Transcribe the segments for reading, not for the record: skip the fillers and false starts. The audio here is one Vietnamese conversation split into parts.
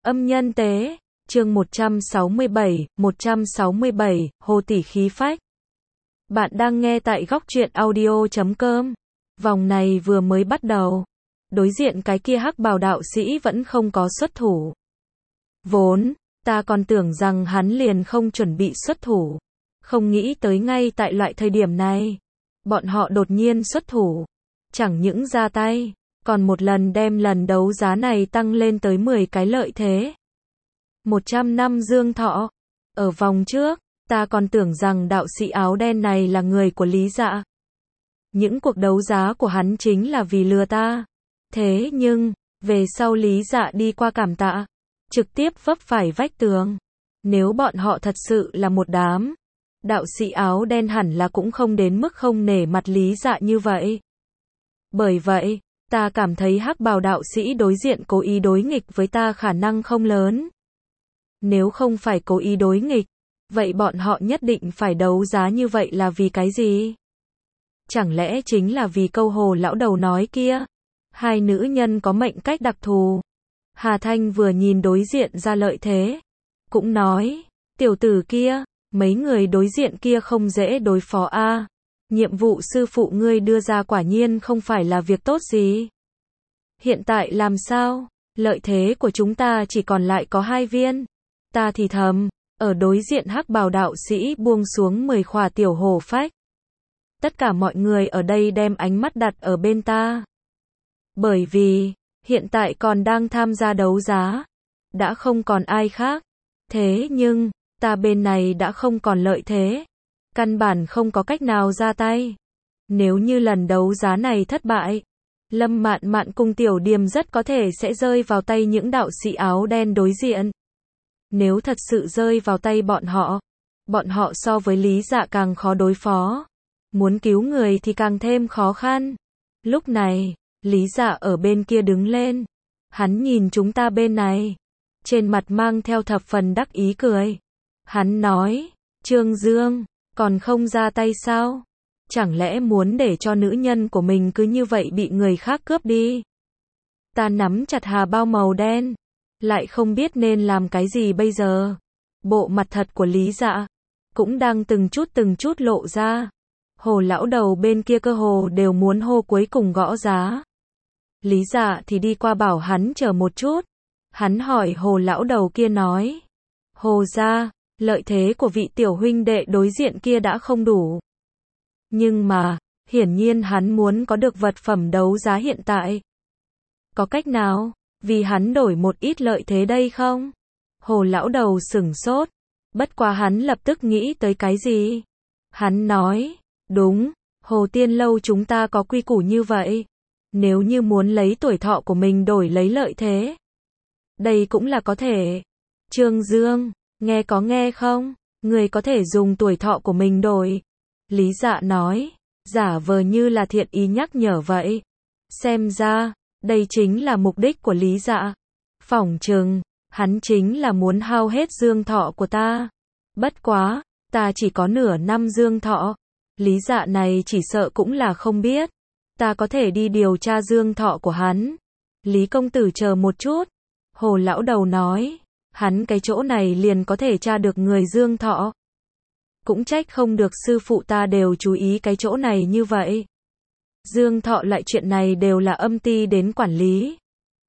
Âm nhân tế, chương 167, Hồ Tỷ khí phách. Bạn đang nghe tại góc truyện audio.com. Vòng này vừa mới bắt đầu. Đối diện cái kia hắc bào đạo sĩ vẫn không có xuất thủ. Vốn, ta còn tưởng rằng hắn liền không chuẩn bị xuất thủ. Không nghĩ tới ngay tại loại thời điểm này. Bọn họ đột nhiên xuất thủ. Chẳng những ra tay, còn một lần đem lần đấu giá này tăng lên tới 10 cái lợi thế. 100 năm dương thọ. Ở vòng trước, ta còn tưởng rằng đạo sĩ áo đen này là người của Lý Dạ. Những cuộc đấu giá của hắn chính là vì lừa ta. Thế nhưng, về sau Lý Dạ đi qua cảm tạ, trực tiếp vấp phải vách tường. Nếu bọn họ thật sự là một đám, đạo sĩ áo đen hẳn là cũng không đến mức không nể mặt Lý Dạ như vậy. Bởi vậy, ta cảm thấy hắc bào đạo sĩ đối diện cố ý đối nghịch với ta khả năng không lớn. Nếu không phải cố ý đối nghịch, vậy bọn họ nhất định phải đấu giá như vậy là vì cái gì? Chẳng lẽ chính là vì câu Hồ lão đầu nói kia? Hai nữ nhân có mệnh cách đặc thù. Hà Thanh vừa nhìn đối diện ra lợi thế, cũng nói, tiểu tử kia, mấy người đối diện kia không dễ đối phó a. Nhiệm vụ sư phụ ngươi đưa ra quả nhiên không phải là việc tốt gì. Hiện tại làm sao? Lợi thế của chúng ta chỉ còn lại có 2 viên. Ta thì thầm, ở đối diện hắc bào đạo sĩ buông xuống 10 khỏa tiểu hổ phách. Tất cả mọi người ở đây đem ánh mắt đặt ở bên ta. Bởi vì, hiện tại còn đang tham gia đấu giá. Đã không còn ai khác. Thế nhưng, ta bên này đã không còn lợi thế. Căn bản không có cách nào ra tay. Nếu như lần đấu giá này thất bại, Lâm Mạn Mạn cùng Tiểu Điềm rất có thể sẽ rơi vào tay những đạo sĩ áo đen đối diện. Nếu thật sự rơi vào tay bọn họ so với Lý Dạ càng khó đối phó. Muốn cứu người thì càng thêm khó khăn. Lúc này, Lý Dạ ở bên kia đứng lên. Hắn nhìn chúng ta bên này. Trên mặt mang theo thập phần đắc ý cười. Hắn nói, Trương Dương, còn không ra tay sao? Chẳng lẽ muốn để cho nữ nhân của mình cứ như vậy bị người khác cướp đi? Ta nắm chặt hà bao màu đen, lại không biết nên làm cái gì bây giờ. Bộ mặt thật của Lý Dạ cũng đang từng chút lộ ra. Hồ lão đầu bên kia cơ hồ đều muốn hô cuối cùng gõ giá. Lý Dạ thì đi qua bảo hắn chờ một chút. Hắn hỏi Hồ lão đầu kia nói, Hồ gia, lợi thế của vị tiểu huynh đệ đối diện kia đã không đủ. Nhưng mà, hiển nhiên hắn muốn có được vật phẩm đấu giá hiện tại. Có cách nào, vì hắn đổi một ít lợi thế đây không? Hồ lão đầu sửng sốt, bất quá hắn lập tức nghĩ tới cái gì? Hắn nói, đúng, Hồ Tiên Lâu chúng ta có quy củ như vậy. Nếu như muốn lấy tuổi thọ của mình đổi lấy lợi thế, đây cũng là có thể. Trương Dương, nghe không? Người có thể dùng tuổi thọ của mình đổi. Lý Dạ nói, giả vờ như là thiện ý nhắc nhở vậy. Xem ra, đây chính là mục đích của Lý Dạ. Phỏng chừng, hắn chính là muốn hao hết dương thọ của ta. Bất quá, ta chỉ có nửa năm dương thọ. Lý Dạ này chỉ sợ cũng là không biết. Ta có thể đi điều tra dương thọ của hắn. Lý công tử chờ một chút. Hồ lão đầu nói, hắn cái chỗ này liền có thể tra được người dương thọ. Cũng trách không được sư phụ ta đều chú ý cái chỗ này như vậy. Dương thọ lại chuyện này đều là âm ty đến quản lý.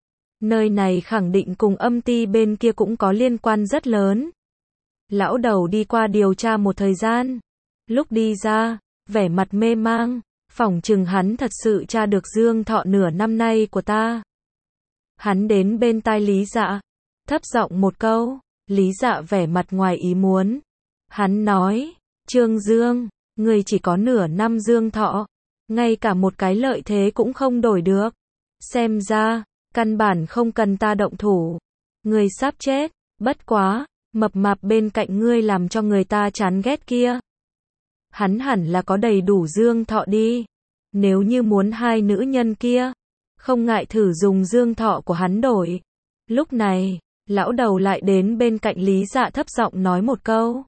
Nơi này khẳng định cùng âm ty bên kia cũng có liên quan rất lớn. Lão đầu đi qua điều tra một thời gian. Lúc đi ra, vẻ mặt mê mang, phỏng chừng hắn thật sự tra được dương thọ nửa năm nay của ta. Hắn đến bên tai Lý Dạ, thấp giọng một câu. Lý Dạ vẻ mặt ngoài ý muốn. Hắn nói, Trương Dương, ngươi chỉ có nửa năm dương thọ, ngay cả một cái lợi thế cũng không đổi được. Xem ra, căn bản không cần ta động thủ. Ngươi sắp chết, bất quá, mập mạp bên cạnh ngươi làm cho người ta chán ghét kia. Hắn hẳn là có đầy đủ dương thọ đi. Nếu như muốn hai nữ nhân kia, không ngại thử dùng dương thọ của hắn đổi. Lúc này, lão đầu lại đến bên cạnh Lý Dạ thấp giọng nói một câu.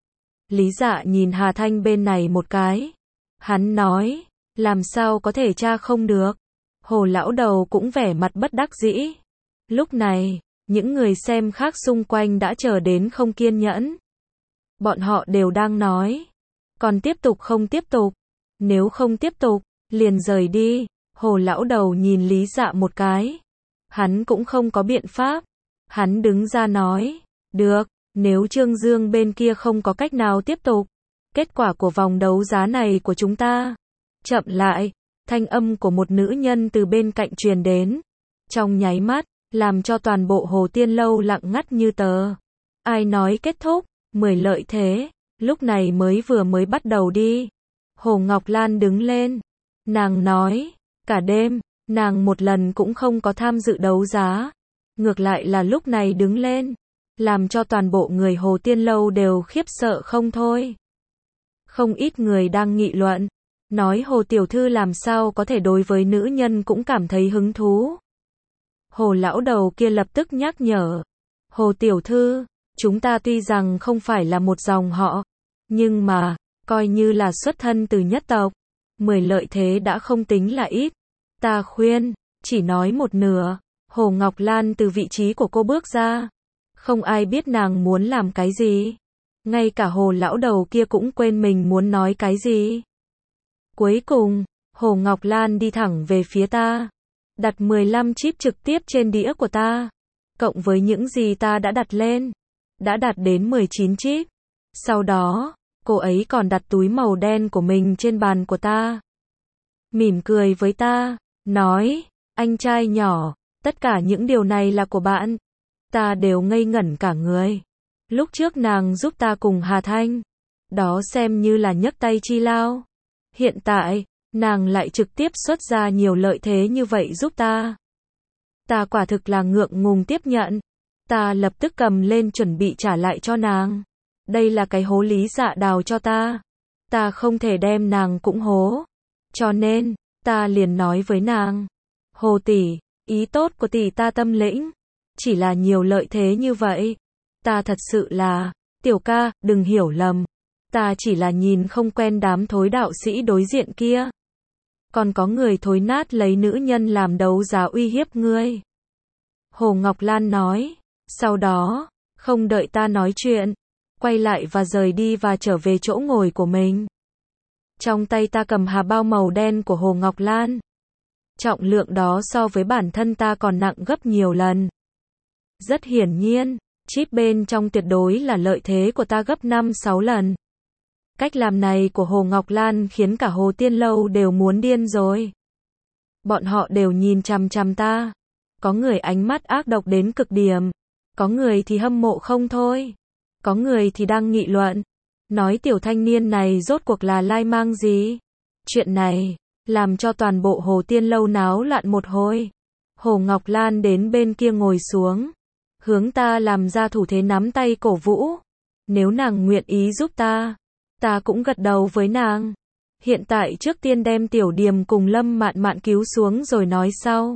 Lý Dạ nhìn Hà Thanh bên này một cái. Hắn nói, làm sao có thể tra không được. Hồ lão đầu cũng vẻ mặt bất đắc dĩ. Lúc này, Những người xem khác xung quanh đã chờ đến không kiên nhẫn. Bọn họ đều đang nói, còn tiếp tục không tiếp tục? Nếu không tiếp tục, liền rời đi. Hồ lão đầu nhìn Lý Dạ một cái. Hắn cũng không có biện pháp. Hắn đứng ra nói, được, nếu Trương Dương bên kia không có cách nào tiếp tục, kết quả của vòng đấu giá này của chúng ta. Chậm lại, thanh âm của một nữ nhân từ bên cạnh truyền đến. Trong nháy mắt, làm cho toàn bộ Hồ Tiên Lâu lặng ngắt như tờ. Ai nói kết thúc, 10 lợi thế, lúc này mới bắt đầu đi. Hồ Ngọc Lan đứng lên. Nàng nói, cả đêm, nàng một lần cũng không có tham dự đấu giá. Ngược lại là lúc này đứng lên, làm cho toàn bộ người Hồ Tiên Lâu đều khiếp sợ không thôi. Không ít người đang nghị luận, nói Hồ Tiểu Thư làm sao có thể đối với nữ nhân cũng cảm thấy hứng thú. Hồ lão đầu kia lập tức nhắc nhở, Hồ Tiểu Thư, chúng ta tuy rằng không phải là một dòng họ, nhưng mà, coi như là xuất thân từ nhất tộc, 10 lợi thế đã không tính là ít. Ta khuyên, chỉ nói một nửa. Hồ Ngọc Lan từ vị trí của cô bước ra. Không ai biết nàng muốn làm cái gì. Ngay cả Hồ lão đầu kia cũng quên mình muốn nói cái gì. Cuối cùng, Hồ Ngọc Lan đi thẳng về phía ta. Đặt 15 chip trực tiếp trên đĩa của ta. Cộng với những gì ta đã đặt lên. Đã đạt đến 19 chip. Sau đó, cô ấy còn đặt túi màu đen của mình trên bàn của ta. Mỉm cười với ta, nói, anh trai nhỏ, tất cả những điều này là của bạn. Ta đều ngây ngẩn cả người. Lúc trước nàng giúp ta cùng Hà Thanh. Đó xem như là nhấc tay chi lao. Hiện tại, nàng lại trực tiếp xuất ra nhiều lợi thế như vậy giúp ta. Ta quả thực là ngượng ngùng tiếp nhận. Ta lập tức cầm lên chuẩn bị trả lại cho nàng. Đây là cái hố Lý Dạ đào cho ta. Ta không thể đem nàng cũng hố. Cho nên, ta liền nói với nàng. Hồ tỷ, ý tốt của tỷ ta tâm lĩnh. Chỉ là nhiều lợi thế như vậy. Ta thật sự là, tiểu ca, đừng hiểu lầm. Ta chỉ là nhìn không quen đám thối đạo sĩ đối diện kia. Còn có người thối nát lấy nữ nhân làm đấu giá uy hiếp ngươi. Hồ Ngọc Lan nói. Sau đó, không đợi ta nói chuyện, quay lại và rời đi và trở về chỗ ngồi của mình. Trong tay ta cầm hà bao màu đen của Hồ Ngọc Lan. Trọng lượng đó so với bản thân ta còn nặng gấp nhiều lần. Rất hiển nhiên, chip bên trong tuyệt đối là lợi thế của ta gấp 5-6 lần. Cách làm này của Hồ Ngọc Lan khiến cả Hồ Tiên Lâu đều muốn điên rồi. Bọn họ đều nhìn chằm chằm ta. Có người ánh mắt ác độc đến cực điểm. Có người thì hâm mộ không thôi. Có người thì đang nghị luận. Nói tiểu thanh niên này rốt cuộc là lai mang gì. Chuyện này, làm cho toàn bộ Hồ Tiên Lâu náo loạn một hồi. Hồ Ngọc Lan đến bên kia ngồi xuống. Hướng ta làm ra thủ thế nắm tay cổ vũ. Nếu nàng nguyện ý giúp ta, ta cũng gật đầu với nàng. Hiện tại trước tiên đem Tiểu Điềm cùng Lâm Mạn Mạn cứu xuống rồi nói sau.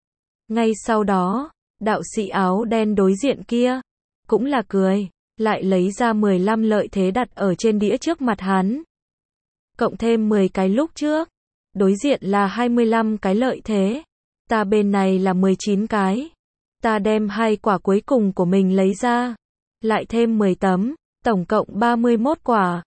Ngay sau đó, đạo sĩ áo đen đối diện kia, cũng là cười, lại lấy ra 15 lợi thế đặt ở trên đĩa trước mặt hắn. Cộng thêm 10 cái lúc trước, đối diện là 25 cái lợi thế, ta bên này là 19 cái. Ta đem 2 quả cuối cùng của mình lấy ra, lại thêm 10 tấm, tổng cộng 31 quả.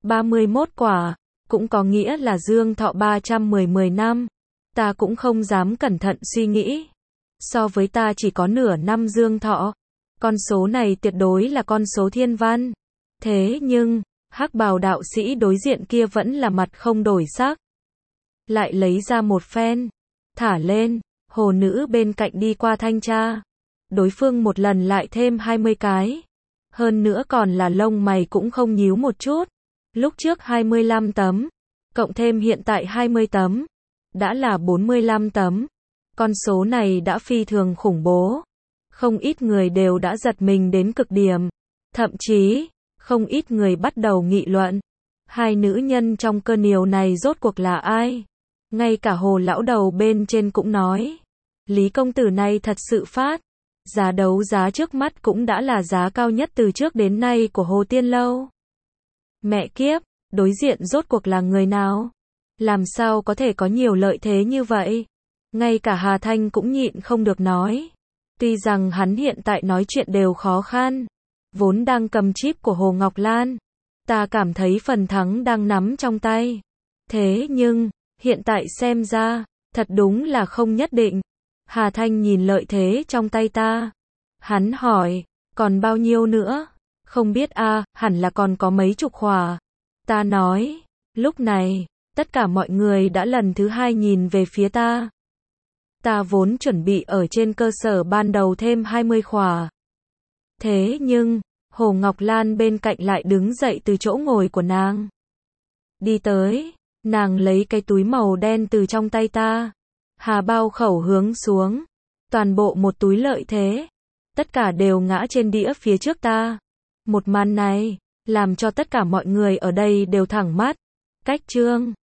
31 quả, cũng có nghĩa là dương thọ 310 năm. Ta cũng không dám cẩn thận suy nghĩ. So với ta chỉ có nửa năm dương thọ. Con số này tuyệt đối là con số thiên văn. Thế nhưng, hắc bào đạo sĩ đối diện kia vẫn là mặt không đổi sắc. Lại lấy ra một phen. Thả lên, hồ nữ bên cạnh đi qua thanh tra. Đối phương một lần lại thêm 20 cái. Hơn nữa còn là lông mày cũng không nhíu một chút. Lúc trước 25 tấm. Cộng thêm hiện tại 20 tấm. Đã là 45 tấm. Con số này đã phi thường khủng bố. Không ít người đều đã giật mình đến cực điểm. Thậm chí, không ít người bắt đầu nghị luận. Hai nữ nhân trong cơn niều này rốt cuộc là ai? Ngay cả Hồ lão đầu bên trên cũng nói. Lý công tử này thật sự phát. Giá đấu giá trước mắt cũng đã là giá cao nhất từ trước đến nay của Hồ Tiên Lâu. Mẹ kiếp, đối diện rốt cuộc là người nào? Làm sao có thể có nhiều lợi thế như vậy? Ngay cả Hà Thanh cũng nhịn không được nói. Tuy rằng hắn hiện tại nói chuyện đều khó khăn, vốn đang cầm chip của Hồ Ngọc Lan, ta cảm thấy phần thắng đang nắm trong tay. Thế nhưng, hiện tại xem ra, thật đúng là không nhất định. Hà Thanh nhìn lợi thế trong tay ta. Hắn hỏi, còn bao nhiêu nữa? Không biết a, hẳn là còn có mấy chục khỏa. Ta nói, lúc này, tất cả mọi người đã lần thứ hai nhìn về phía ta. Ta vốn chuẩn bị ở trên cơ sở ban đầu thêm 20 khỏa. Thế nhưng, Hồ Ngọc Lan bên cạnh lại đứng dậy từ chỗ ngồi của nàng. Đi tới, nàng lấy cái túi màu đen từ trong tay ta. Hà bao khẩu hướng xuống. Toàn bộ một túi lợi thế. Tất cả đều ngã trên đĩa phía trước ta. Một màn này, làm cho tất cả mọi người ở đây đều thẳng mắt. Cách chương